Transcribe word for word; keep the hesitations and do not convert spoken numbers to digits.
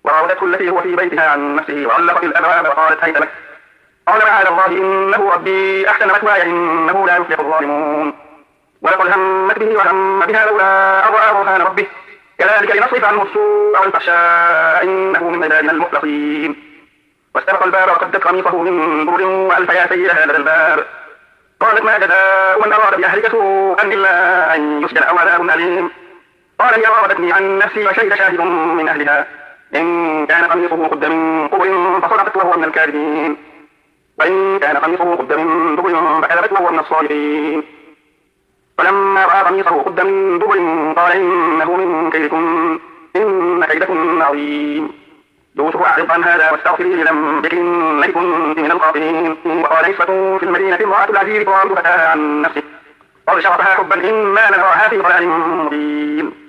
وراودته التي هو في بيتها عن نفسه وغلقت الأبواب وقالت هيت لك. قال معاذ الله إنه ربي أحسن مثواي إنه لا يفلح الظالمون. ولقد همت به وهم بها لولا أن رأى برهان ربه كذلك لنصرف عنه السوء والفحشاء إنه من عبادنا المخلصين. واستبق الباب وقدت قميصه من دبر وألف يا سيدها لدى الباب. قالت ما جزاء من أراد بأهلك سوءا إلا أن يسجن أو عذاب أليم. قال هي راودتني عن نفسي وشهد شاهد من أهلها إن كان قميصه قد من قبل فصدقت وهو من الكاذبين وإن كان قميصه قد من دبر فكذبت وهو من الصادقين. فلما رأى قميصه قد من دبر قال إنه من كيدكن إن كيدكن عظيم. يوسف أعرض عن هذا واستغفري لذنبك إنك كنت من الخاطئين. وقال نسوة في المدينة امرأة العزيز تراود فتاها عن نفسه قد شغفها حبا إنا لنراها في ضلال مبين.